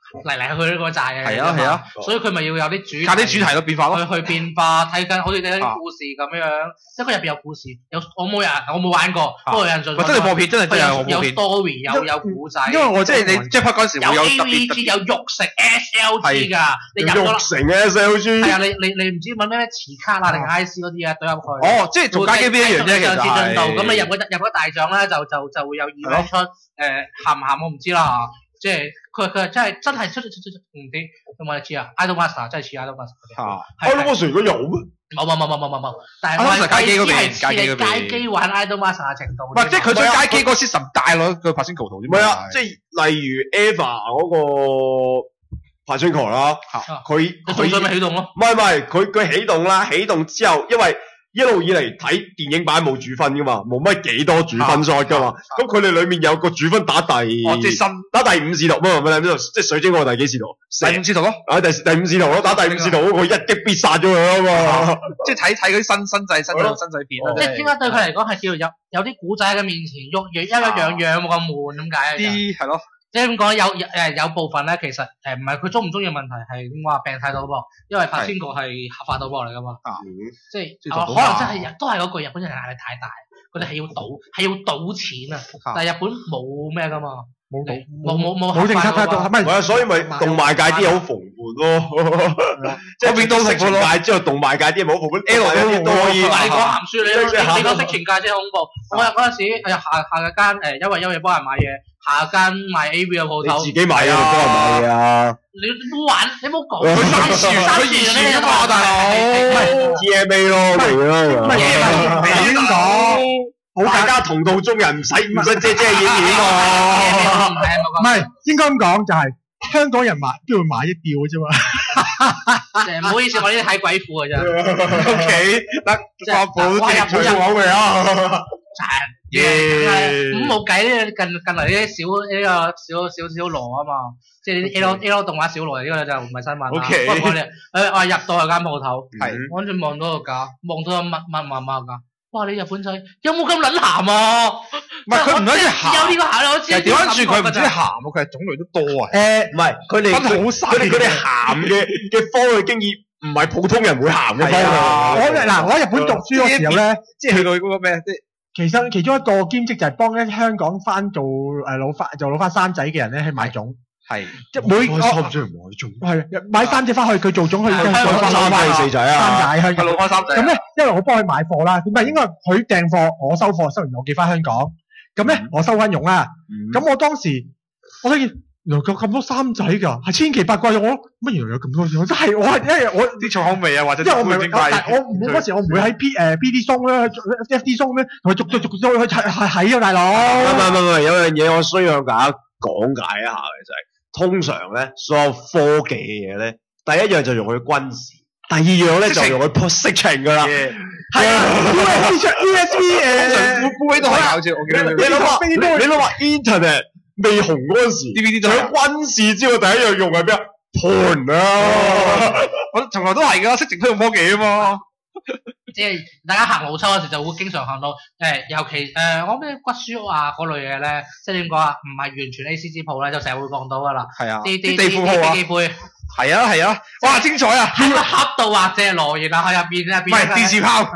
Speaker 3: 嚟嚟去去嗰扎嘅。
Speaker 2: 係啊係啊，
Speaker 3: 所以佢咪要有啲主
Speaker 2: 靠啲主題咯變化咯，
Speaker 3: 去去變化，睇緊好似睇緊啲故事咁樣樣，即係佢入邊有故事，有我冇人我冇玩過，不過有印象。
Speaker 2: 真係播片，真係真係
Speaker 3: 有有 story， 有有故仔。
Speaker 1: 因為我
Speaker 2: 即係你 Jackpot 嗰時會有
Speaker 3: A V G 有肉食 S L G 㗎，你入咗
Speaker 4: 肉成嘅 S L G。
Speaker 3: 係啊，你你你唔知揾咩咩磁卡啊定 I C 嗰啲啊，懟入去。
Speaker 2: 哦，即係做街機邊一樣啫，其實係。
Speaker 3: 咁你入嗰入嗰大獎咧，就就就會有二位出，誒鹹唔鹹我唔知啦嚇。即係佢佢係真係真係出出出出唔知有冇你知啊 ？Idol Master 真係似 Idol Master
Speaker 4: 嚇，Idol Master 如果有咩？
Speaker 3: 冇冇冇冇冇冇冇，但係
Speaker 2: 我係街機嗰邊，
Speaker 3: 街機嗰邊。街機玩 Idol Master 嘅程度。
Speaker 2: 唔係，即係佢將街機嗰個 system 帶落個 Pachinko 圖啫。
Speaker 4: 唔係啊，即係例如 Eva 嗰個 Pachinko 啦，佢
Speaker 3: 佢佢咪起動咯？
Speaker 4: 唔係唔係，佢佢起動啦，起動之後，因為一路以嚟睇電影版冇主分噶嘛，冇乜幾多主分賽噶嘛，咁佢哋裏面有個主分打第，
Speaker 2: 哦即係新
Speaker 4: 打第五使徒，唔係唔係呢度，即係水晶嗰個第幾使徒？
Speaker 2: 第五使徒咯，
Speaker 4: 啊第第五使徒咯，打第五使徒嗰個一擊必殺咗佢啊嘛，
Speaker 2: 即係睇睇嗰啲新新制新新制片咯，
Speaker 3: 即係點解對佢嚟講係叫做有有啲古仔喺佢面前喐喐一一樣樣冇咁悶咁解？
Speaker 2: 啲係咯。
Speaker 3: 即係咁講，有誒有部分咧，其實誒唔係佢中唔中意嘅問題，係點話病態賭博，因為拍先個係合法賭博嚟噶嘛，即係可能真係都係嗰句日本人壓力太大，佢哋係要賭係要賭錢啊，但係日本冇咩噶嘛，
Speaker 1: 冇賭
Speaker 3: 冇冇冇
Speaker 1: 冇政策太多，係咪？
Speaker 4: 係啊，所以咪動漫界啲嘢好蓬勃咯，即係變到色情界之後，動漫界啲嘢冇蓬勃 ，L 嗰啲都可以。
Speaker 3: 你講鹹書你你你講色情界先恐怖，我嗰陣時誒下下日間誒因為因為幫人買嘢。下間賣 A V 嘅鋪頭，
Speaker 4: 你自己買啊，幫人買啊！
Speaker 3: 你冇玩，你冇講。
Speaker 2: 佢三次，佢二次啊嘛，大佬。
Speaker 4: 唔係 T M A 咯，嚟咯。
Speaker 1: 唔係你點講？好
Speaker 4: 大家同道中人，唔使唔使遮遮掩掩喎。
Speaker 1: 唔係應該咁講，就係香港人買都要買一吊啫嘛。
Speaker 3: 誒唔好意思，我呢啲睇鬼褲嘅啫。
Speaker 2: O K，得發布啲最重口味啊！
Speaker 3: 耶！咁冇計呢，近近嚟呢啲小呢個小小小羅啊嘛，即係呢啲 L L 動畫小羅呢個就唔係新聞啦。
Speaker 2: O K，
Speaker 3: 不過我哋誒我入到去間鋪頭，
Speaker 2: 係
Speaker 3: 我跟住望到個價，望到有乜乜乜乜價。哇！你日本仔有冇咁撚鹹啊？
Speaker 2: 唔係佢唔係鹹，
Speaker 3: 有呢個鹹我知。
Speaker 2: 調翻轉佢唔止鹹喎，佢係種類都多啊。
Speaker 1: 誒
Speaker 4: 唔係佢哋
Speaker 2: 分好細，
Speaker 4: 佢哋佢哋鹹嘅嘅方嘅經驗唔係普通人會鹹嘅方
Speaker 1: 啊！我嗱我喺日本讀書嗰時候咧，
Speaker 2: 即係去到嗰個咩即係。
Speaker 1: 其實其中一個兼職就係幫咧香港翻做誒老翻做老翻三仔嘅人咧去買種，
Speaker 2: 係
Speaker 1: 即係每
Speaker 4: 我三仔唔買種，
Speaker 1: 係買三隻翻去佢做種去香港翻
Speaker 4: 三仔四仔啊，
Speaker 1: 三仔香港
Speaker 2: 老翻三仔。
Speaker 1: 咁咧，因為我幫佢買貨啦，點解應該佢訂貨，我收貨，收完我寄翻香港，咁咧我收翻傭啦。咁我當時我睇見原來有咁多三仔㗎，係千奇百怪。我乜原來有咁多嘢，真係我係因為我
Speaker 2: 啲重口味啊，或者
Speaker 1: 因為我唔係我我嗰時我唔會喺 P 誒 B D 松咧 F D 松咧同佢逐逐逐逐去睇係啊大佬。
Speaker 4: 唔係唔係唔係，有樣嘢我需要向大家講解一下嘅就係，通常咧所有科技嘅嘢咧，第一樣就用佢軍事，第二樣咧就用佢色情㗎啦。
Speaker 1: 係啊 ，U S B 出 U S B 誒，
Speaker 2: 副副都係搞笑，我記得。
Speaker 4: 你諗下，你諗下 Internet 未紅嗰陣時
Speaker 2: ，D V D
Speaker 4: 除咗軍事之外，第一樣用係咩啊？porn 啊！
Speaker 2: 我從來都係㗎，色情推動科技啊嘛。
Speaker 3: 即係大家行路抽嗰時就會經常行到誒，尤其誒我咩骨書屋啊嗰類嘢咧，即係點講啊？唔係完全 A C G 鋪咧，就成日會望到㗎啦。
Speaker 2: 係啊，
Speaker 3: 啲
Speaker 2: 啲地庫鋪啊，
Speaker 3: 機杯。
Speaker 2: 係啊係啊，哇精彩啊！
Speaker 3: 喺個盒度或者羅然啊，喺入邊入邊。
Speaker 2: 唔係電視炮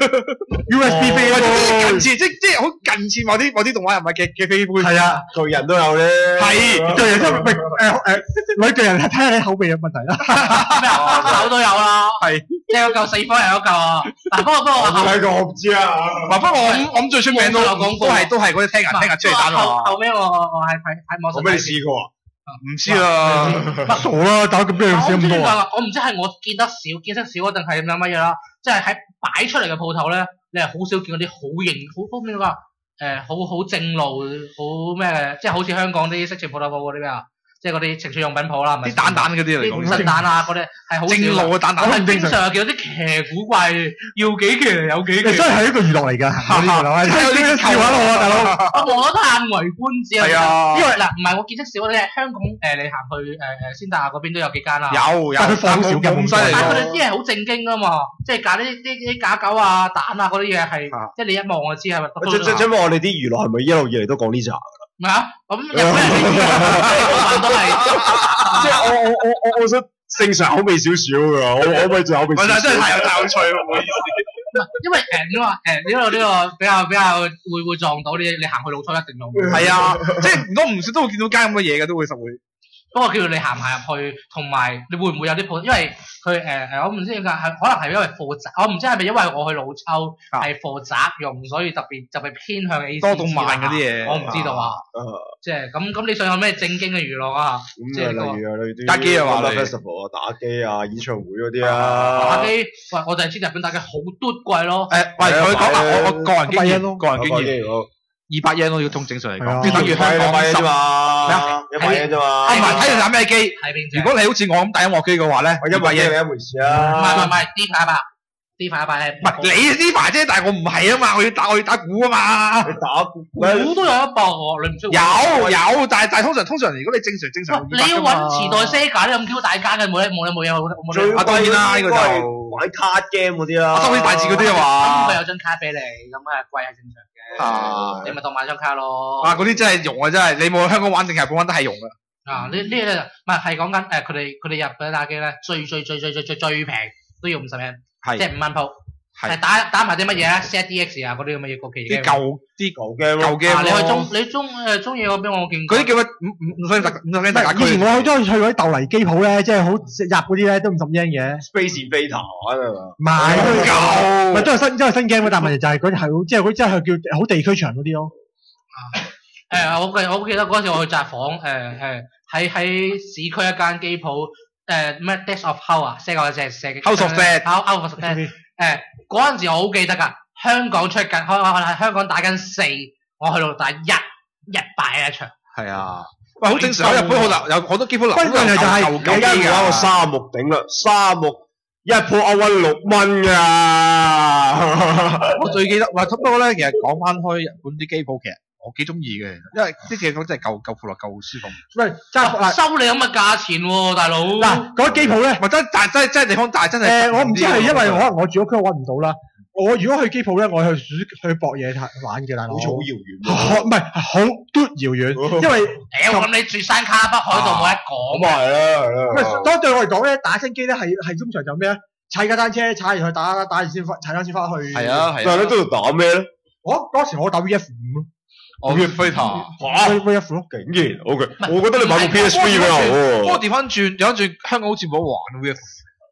Speaker 1: ，U S B 飛
Speaker 2: 杯，近似即即係好近似某啲某啲動畫人物嘅嘅飛杯。
Speaker 1: 係啊，
Speaker 4: 巨人都有咧。
Speaker 1: 係巨人都唔係誒誒女巨人係睇下你口味有問題啦。
Speaker 3: 咩啊？手都有啦。
Speaker 2: 係，
Speaker 3: 即係嗰嚿四方有嗰嚿啊。嗱，不過不過我
Speaker 4: 睇過我唔知啊。
Speaker 2: 嗱，不過我我諗最出名都都係都係嗰啲聽人聽人出嚟打
Speaker 3: 後後尾我我係睇喺網上。
Speaker 4: 我俾你試過啊？
Speaker 2: 唔知啊，
Speaker 1: 乜傻啦，打咁多樣先咁多啊！
Speaker 3: 我唔知係我見得少，見識少定係咁樣乜嘢啦。即係喺擺出嚟嘅鋪頭咧，你係好少見嗰啲好型、好方面話誒，好好正路、好咩嘅，即係好似香港啲色情鋪頭鋪嗰啲咩啊，即係嗰啲情趣用品鋪啦，
Speaker 2: 啲蛋蛋嗰啲嚟講，
Speaker 3: 啲新蛋啊嗰啲係好
Speaker 2: 正路嘅蛋蛋，
Speaker 3: 我係經常見到啲奇古怪，要幾奇有幾奇，
Speaker 1: 真係一個娛樂嚟㗎。真係有啲笑話咯，大佬。
Speaker 3: 我我都嘆為觀止啊！
Speaker 2: 係啊，
Speaker 3: 因為嗱唔係我見識少，你喺香港誒，你行去誒誒先達亞嗰邊都有幾間啦。
Speaker 2: 有有，
Speaker 1: 但係佢放好少嘅，
Speaker 2: 咁犀利。
Speaker 3: 但係佢哋啲係好正經㗎嘛，即係揀啲啲啲假狗啊、蛋啊嗰啲嘢係，即係你一望就知係咪。
Speaker 4: 即即即係我哋啲娛樂係咪一路以嚟都講呢扎㗎啦？
Speaker 3: 咩啊？咁日本人嘅都係
Speaker 4: 即係我我我我我想正常口味少少㗎，我我咪就口味少少。
Speaker 2: 真係太有太有趣喎，唔好意思。
Speaker 3: 因為誒你話誒呢個呢個比較比較會會撞到你，你行去老粗一定用。
Speaker 2: 係啊，即係唔多唔少都會見到間咁嘅嘢嘅，都會實會。
Speaker 3: 不過叫你行唔行入去，同埋你會唔會有啲鋪？因為佢誒誒，我唔知點解係可能係因為貨雜，我唔知係咪因為我去老抽係貨雜用，所以特別特別偏向 A C G
Speaker 2: 多動漫嗰啲嘢，
Speaker 3: 我唔知道啊。即係咁咁，你想有咩正經嘅娛樂啊？
Speaker 4: 咁啊，例如啊，你啲
Speaker 2: 打機啊嘛
Speaker 4: ，festival 啊，打機啊，演唱會嗰啲啊。
Speaker 3: 打機，喂，我就係知日本打機好嘟貴咯。
Speaker 2: 誒，喂，佢講下我我個人經驗，個人經驗。
Speaker 4: 驗。
Speaker 2: 二百 yen 咯，要通正常嚟講，
Speaker 1: 即
Speaker 2: 係等於香港
Speaker 4: 一啫嘛，
Speaker 2: 咩啊？
Speaker 4: 一百 yen 啫嘛。
Speaker 2: 啊唔係，睇你打咩機。
Speaker 3: 睇邊隻？
Speaker 2: 如果你好似我咁打音樂機嘅話咧，
Speaker 4: 一百 yen 係一回事
Speaker 3: 唔係唔係
Speaker 4: 啊。
Speaker 3: 唔係，D 牌一百，D 牌一百係。
Speaker 2: 唔係你呢排啫，但係我唔係啊嘛，我要打我要打鼓啊嘛。
Speaker 4: 你打鼓
Speaker 3: 鼓都有一百喎，你唔識？
Speaker 2: 有有，但係但係通常通常如果你正常正常，
Speaker 3: 你要揾時代 Sega 啲咁 Q 大間嘅，冇咧冇咧冇嘢冇冇
Speaker 4: 最
Speaker 2: 啊當然啦呢個就
Speaker 4: 玩卡 game 嗰啲啦。
Speaker 2: 收啲大字嗰啲啊
Speaker 3: 咁
Speaker 2: 嘛。
Speaker 3: 佢有張卡俾你，咁啊貴係正常嘅。
Speaker 2: 啊
Speaker 3: 你咪當買張卡咯。
Speaker 2: 啊嗰啲真係用啊真係，你冇去香港玩定日本玩都係用噶。
Speaker 3: 啊呢呢咧唔係係講緊誒佢哋佢哋日本打機咧最最最最最最最平都要五十 yen，即係五蚊鋪。係打打埋啲乜嘢啊 ？set D X 啊嗰啲咁嘅嘢過期嘅。
Speaker 2: 啲舊啲
Speaker 4: 舊 game
Speaker 2: 舊 game
Speaker 3: 啊你去中你中誒中意嗰邊我見過。
Speaker 2: 嗰啲叫乜五五五十 yen 特五十 yen 特價區。
Speaker 1: 以前我好中意去嗰啲豆泥機鋪咧，即係好入嗰啲咧都五十 yen 嘅。
Speaker 4: Space Invader 啊
Speaker 1: 唔係都係
Speaker 2: 舊
Speaker 1: 唔係都係新都係新 game 嘅，但係問題就係嗰啲係即係嗰啲真係叫好地區場嗰啲咯。
Speaker 3: 誒我記我記得嗰陣時我去札幌誒誒喺喺市區一間機鋪誒咩 Death of How 啊 set 個隻射擊
Speaker 2: House of Death
Speaker 3: House of Death 誒嗰陣時我好記得㗎，香港出緊香港香港打緊四，我去到打一一百一場。係
Speaker 2: 啊，喂，好正常。日本好難有好多機鋪流。
Speaker 1: 關鍵就係
Speaker 4: 而家而家個沙木頂啦，沙木一鋪歐溫六蚊㗎。
Speaker 2: 我最記得，喂，不過咧，其實講翻開日本啲機鋪，其實我幾中意嘅，因為啲地方真係夠夠闊落，夠舒服。
Speaker 1: 喂，揸
Speaker 3: 收你咁嘅價錢喎，大佬。
Speaker 1: 嗱，嗰啲機鋪咧，
Speaker 2: 唔係真但真真係地方大，真係。
Speaker 1: 誒，我唔知係因為可能我住屋區我揾唔到啦。我如果去機鋪咧，我去去博嘢玩嘅，大佬。
Speaker 4: 好似好遙遠。
Speaker 1: 唔係好都遙遠，因為
Speaker 3: 屌咁你住山卡北海道冇得講。
Speaker 4: 咁啊係啦係啦。
Speaker 1: 唔係，當對我嚟講咧，打新機咧係係通常就咩啊？踩架單車，踩完去打打完先翻，踩翻先翻去。
Speaker 2: 係啊係啊。
Speaker 4: 但係你嗰度打咩咧？
Speaker 1: 我嗰時我打 V F 五咯。
Speaker 2: 我 V F
Speaker 4: 嚇
Speaker 1: V F 咯，
Speaker 4: 竟然 O K。我覺得你買部 P S three 比較好喎。
Speaker 2: 不過調翻轉，調翻轉，香港好似冇得玩 V F。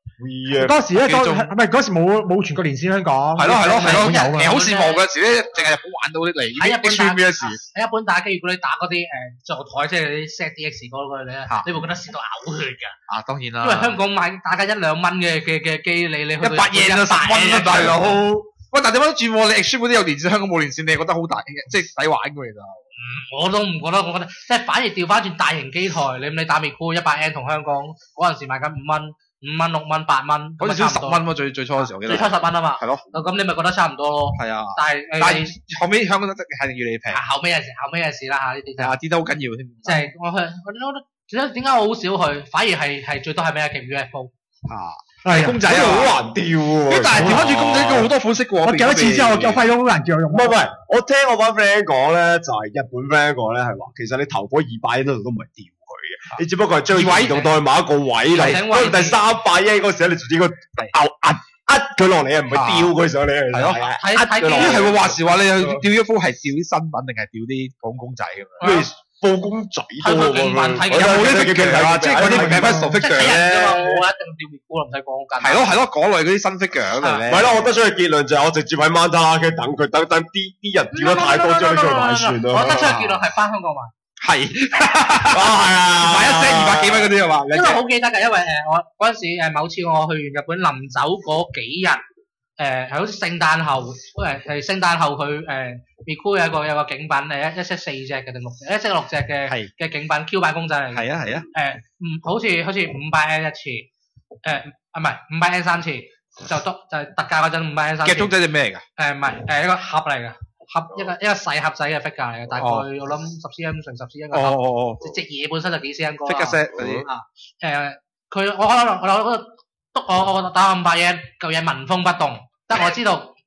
Speaker 4: V F
Speaker 1: 當時咧，當唔係嗰時冇冇全國連線香港。
Speaker 2: 係咯係咯係咯，
Speaker 1: 有㗎。
Speaker 2: 好羨慕嗰時咧，淨係日本玩到啲嚟。
Speaker 3: 喺日本打
Speaker 2: 咩事？
Speaker 3: 喺日本打機，如果你打嗰啲誒座台，即係啲 set D X 嗰個咧，你會覺得蝕到嘔血㗎。
Speaker 2: 啊，當然啦。
Speaker 3: 因為香港買打緊一兩蚊嘅嘅嘅機，你你去
Speaker 2: 一百嘢就十蚊啊，大佬。喂，但係點解轉喎？你 Extreme 嗰啲有連線，香港冇連線，你係覺得好大嘅，即係抵玩㗎其實。
Speaker 3: 嗯，我都唔覺得，我覺得即係反而調翻轉大型機台，你你打 Miku 一百 N 同香港嗰陣時賣緊五蚊、五蚊、六蚊、八蚊，
Speaker 2: 嗰陣時十蚊喎，最最初嘅時候記得。
Speaker 3: 最初十蚊啊嘛。
Speaker 2: 係咯。
Speaker 3: 咁你咪覺得差唔多咯。
Speaker 2: 係啊。但係
Speaker 3: 但
Speaker 2: 係後尾香港係越嚟越平。
Speaker 3: 後尾有時後尾有事啦嚇呢啲。
Speaker 2: 係啊，跌得好緊要添。
Speaker 3: 即係我去，我覺得點解我好少去，反而係係最多係咩啊？勁 U F O。
Speaker 2: 啊。
Speaker 1: 係
Speaker 2: 公仔
Speaker 4: 好難釣喎。
Speaker 2: 但係調翻轉公仔都好多款式嘅喎。
Speaker 1: 我幾多次之後，我我發現好難叫我用。
Speaker 4: 唔係唔係，我聽我班 friend 講咧，就係日本 friend 講咧係話，其實你頭嗰二百嗰度都唔係釣佢嘅，你只不過係將佢移動到去某一個位嚟，跟住第三百嗰個時候，你就應該咬壓壓佢落嚟啊，唔係釣佢上嚟。係咯，
Speaker 3: 睇睇機
Speaker 2: 係喎，話時話你釣 U F O 係釣啲新品定係釣啲講公仔咁樣？
Speaker 4: 報公仔多喎，
Speaker 3: 有冇呢
Speaker 2: 啲劇啊？即係嗰啲唔係乜傻 figure 咧。
Speaker 3: 我一定釣 Miku 唔使講緊。
Speaker 2: 係咯係咯，嗰類嗰啲新 figure 嚟咧。
Speaker 4: 唔係咯，我得出嘅結論就係我直接喺 Manta 嘅等佢，等等啲啲人釣得太多，將佢出去買算啦。
Speaker 3: 我得出嘅結論係翻香港買。
Speaker 2: 係。啊係啊！買一 set 二百幾蚊嗰啲係嘛？
Speaker 3: 因為好記得㗎，因為誒我嗰陣時誒某次我去完日本臨走嗰幾日。誒係好似聖誕後，誒係聖誕後佢誒 Miku 有一個有個景品誒一一 set 四隻嘅定六隻，一 set 六隻嘅嘅景品 Q 版公仔嚟嘅。係啊係啊。誒唔好似好似五百 N 一次，誒啊唔係五百 N 三次，就都就係特價嗰陣五百 N 三次。夾中仔係咩嚟㗎？誒唔係誒一個盒嚟㗎，盒一個一個細盒仔嘅 figure 嚟嘅，大概我諗十 cm 乘十 cm 個盒。哦哦哦。隻嘢本身就幾 cm 高啦。figure set 嗰啲。啊誒佢我可能我我我我我打五百 N 嚿嘢紋風不動。得我知道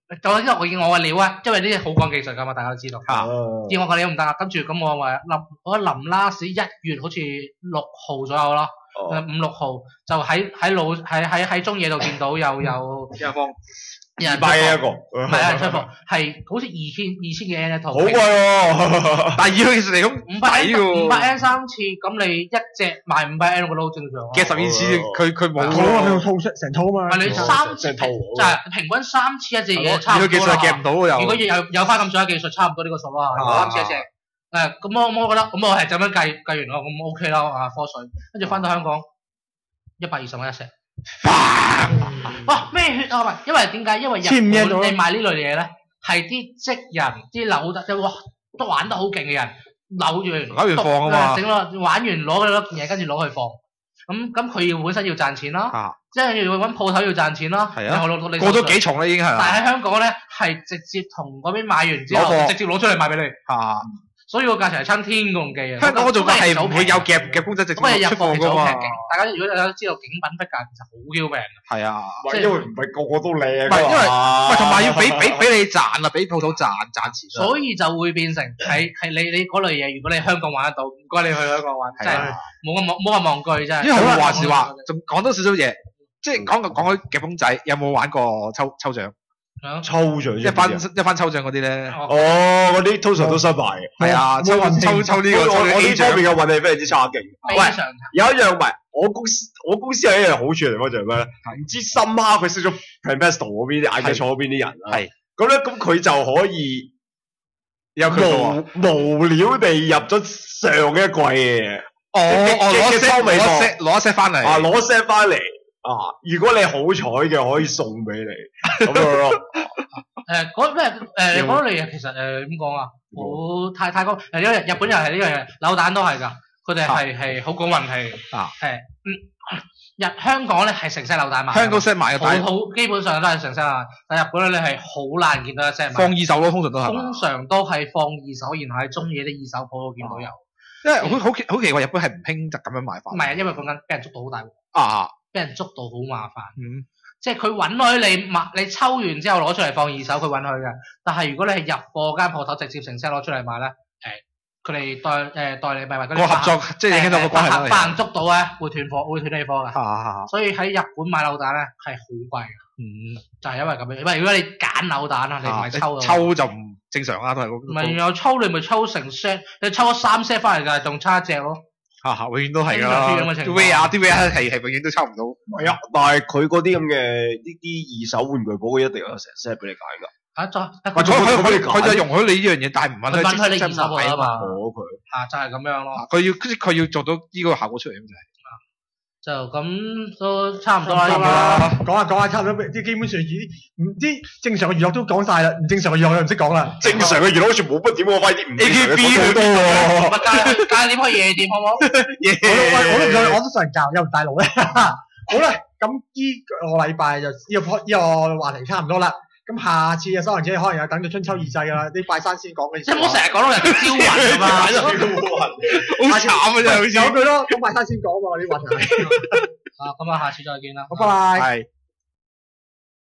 Speaker 3: 就因為我以我嘅料啊，因為呢啲好講技術㗎嘛，大家都知道。
Speaker 2: 啊
Speaker 3: 以我嘅料唔得啊，跟住咁我話臨我臨 last 一月好似六號左右咯，
Speaker 4: 哦
Speaker 3: 五六號就喺喺老喺喺喺中野度見到有有
Speaker 2: 一方
Speaker 3: 有人出
Speaker 4: 買一
Speaker 3: 貨，
Speaker 4: 個，
Speaker 3: 唔係有人出貨，係好似二千二千幾 N 一套。
Speaker 4: 好貴喎，
Speaker 2: 但係以佢技術嚟講，
Speaker 3: 五百
Speaker 2: 抵
Speaker 3: N
Speaker 2: 喎
Speaker 3: 五百 N 三次，咁你一隻賣五百 N，我覺得好正常啊。
Speaker 2: 嘅十二次，佢佢冇
Speaker 1: 好啊，佢用套出成套啊嘛。
Speaker 3: 係你三次
Speaker 4: 成套
Speaker 3: 就係平均三次一隻嘢，差唔
Speaker 2: 以佢技術
Speaker 3: 多啦。
Speaker 2: 係夾唔到喎又。
Speaker 3: 如果有有翻咁上下技術，差唔多呢個數啦。如果三次一隻，誒咁我我覺得咁我係就咁樣計計完咯，咁 OK 啦啊科水，跟住翻到香港一百二十蚊一隻，哇咩血啊！唔係，因為點解？因為日
Speaker 1: 千五 yen 到
Speaker 3: 本你賣呢類嘢咧，係啲職人啲扭得即係哇都玩得好勁嘅人扭完
Speaker 2: 扭完放啊嘛
Speaker 3: 整咯玩完攞佢嗰件嘢，跟住攞去放。咁咁佢要本身要賺錢啦，
Speaker 2: 啊
Speaker 3: 即係要揾鋪頭要賺錢啦。
Speaker 2: 係啊
Speaker 3: 然後落到你
Speaker 2: 過咗幾重啦已經係啦。
Speaker 3: 但係喺香港咧係直接同嗰邊買完之後
Speaker 2: 攞貨
Speaker 3: 直接攞出嚟賣俾你，
Speaker 2: 啊！
Speaker 3: 所以個價錢係差天共地啊！
Speaker 2: 香港嗰種係唔會有
Speaker 3: 嘅，
Speaker 2: 夾夾公仔直接
Speaker 3: 嗰個入
Speaker 2: 出貨㗎嘛
Speaker 3: 貨其實好平。勁。大家如果大家都知道景品 figure 其實好 Q 平嘅。
Speaker 2: 係啊，
Speaker 4: 唔係因為唔係個個都靚㗎
Speaker 2: 唔係因為
Speaker 4: 嘛
Speaker 2: 喂，同埋要俾俾俾你賺啊，俾鋪頭賺賺錢啊。
Speaker 3: 所以就會變成係係你你嗰類嘢，如果你香港玩得到，唔該你去香港玩，真係
Speaker 2: 係啊
Speaker 3: 冇咁冇咁忘句真係。
Speaker 2: 因為好話時話
Speaker 3: 好，
Speaker 2: 仲講多少少嘢，即係講講開夾公仔，有冇玩過抽抽獎？
Speaker 4: 抽獎
Speaker 2: 一番一番抽獎嗰啲咧，
Speaker 4: 哦，嗰啲通常都失敗嘅。
Speaker 2: 係啊，抽
Speaker 1: 冇運氣
Speaker 2: 抽抽呢個
Speaker 4: 我
Speaker 2: 抽呢個
Speaker 4: 我呢
Speaker 2: A 獎，
Speaker 4: 方面嘅運氣非常之差勁。
Speaker 3: 非常
Speaker 4: 有一樣唔係，我公司我公司有一樣好處嚟講就係咩咧？唔知深刻佢識咗 Premesto 嗰邊啲嗌雞坐嗰邊啲人啦。
Speaker 2: 係
Speaker 4: 咁咧，咁佢就可以
Speaker 2: 有佢喎。
Speaker 4: 無無料地入咗上一季嘅
Speaker 2: 哦哦，攞
Speaker 4: 嘅
Speaker 2: set 攞
Speaker 4: 收尾貨
Speaker 2: set 攞 set 翻嚟。
Speaker 4: 啊，攞 set 翻嚟啊！如果你好彩嘅，可以送俾你咁樣咯。
Speaker 3: 誒嗰咩誒嗰類嘢其實誒點講啊？好太太過誒，因為日本又係呢樣嘢，扭蛋都係㗎，佢哋係係好講運氣
Speaker 2: 啊
Speaker 3: 係嗯日香港咧係成 set 扭蛋賣，
Speaker 2: 香港 set 賣嘅，但係
Speaker 3: 好好基本上都係成 set 啊，但日本咧你係好難見到一 set 賣。
Speaker 2: 放二手咯，通常都係嘛。
Speaker 3: 通常都係放二手，然後喺中野啲二手鋪度見到有。
Speaker 2: 因為好好奇好奇怪，日本係唔興就咁樣賣法。
Speaker 3: 唔係啊，因為講緊俾人捉到好大鑊，
Speaker 2: 啊，
Speaker 3: 俾人捉到好麻煩。
Speaker 2: 嗯，
Speaker 3: 即係佢允許你買，你抽完之後攞出嚟放二手，佢允許嘅。但係如果你係入貨間鋪頭直接成 set 攞出嚟賣咧，誒佢哋代誒代理咪話嗰
Speaker 2: 個合作即係影響到個關係啦。
Speaker 3: 扮捉到咧會斷貨，會斷你貨㗎。
Speaker 2: 啊，
Speaker 3: 所以喺日本買扭蛋咧係好貴嘅，
Speaker 2: 嗯，
Speaker 3: 就係因為咁樣。因為如果你揀扭蛋啊，你唔係抽嘅話
Speaker 2: 抽就唔正常啦，都係嗰
Speaker 3: 唔係有抽你咪抽成 set，你抽咗三 set 翻嚟㗎，仲差一隻咯。
Speaker 2: 啊，永遠都係㗎
Speaker 3: 經常出現咁嘅情況
Speaker 2: 啲 V R 啲 V R 係係永遠都抽唔到。
Speaker 4: 係啊，但係佢嗰啲咁嘅呢啲二手玩具鋪，佢一定有成 set 俾你揀㗎。
Speaker 3: 啊，再
Speaker 2: 佢佢佢佢就容許你呢樣嘢，但係唔允許
Speaker 3: 佢允許你
Speaker 2: 即
Speaker 3: 二手貨啊嘛
Speaker 2: 嘛。
Speaker 4: 我佢
Speaker 3: 啊，就係咁樣咯。
Speaker 2: 佢要即係佢要做到呢個效果出嚟咁就係。
Speaker 3: 就咁都差唔多啦。
Speaker 1: 差唔多
Speaker 3: 應該
Speaker 1: 啦，講下講下差唔多，啲基本上啲唔啲正常嘅娛樂都講晒啦，唔正常嘅娛樂我唔識講啦。
Speaker 4: 正常嘅娛樂好似冇乜點，我發現啲唔正常嘅
Speaker 2: A K B
Speaker 4: 好多喎。
Speaker 3: 咪教教你點去夜店好唔好？
Speaker 1: 我都喂我都唔想，我都想人教，又唔大路咧。好啦，咁呢個禮拜就呢個呢個話題差唔多啦。咁下次嘅收人者可能又等到春秋二祭噶啦，啲拜山先講嘅。
Speaker 3: 即係唔好成日講到人哋招魂啊嘛。
Speaker 2: 好慘啊真係好似。
Speaker 1: 有句咯，咁拜山先講喎呢啲話題。
Speaker 3: 啊，咁啊，下次再見啦。
Speaker 1: 好，拜拜。
Speaker 2: 係。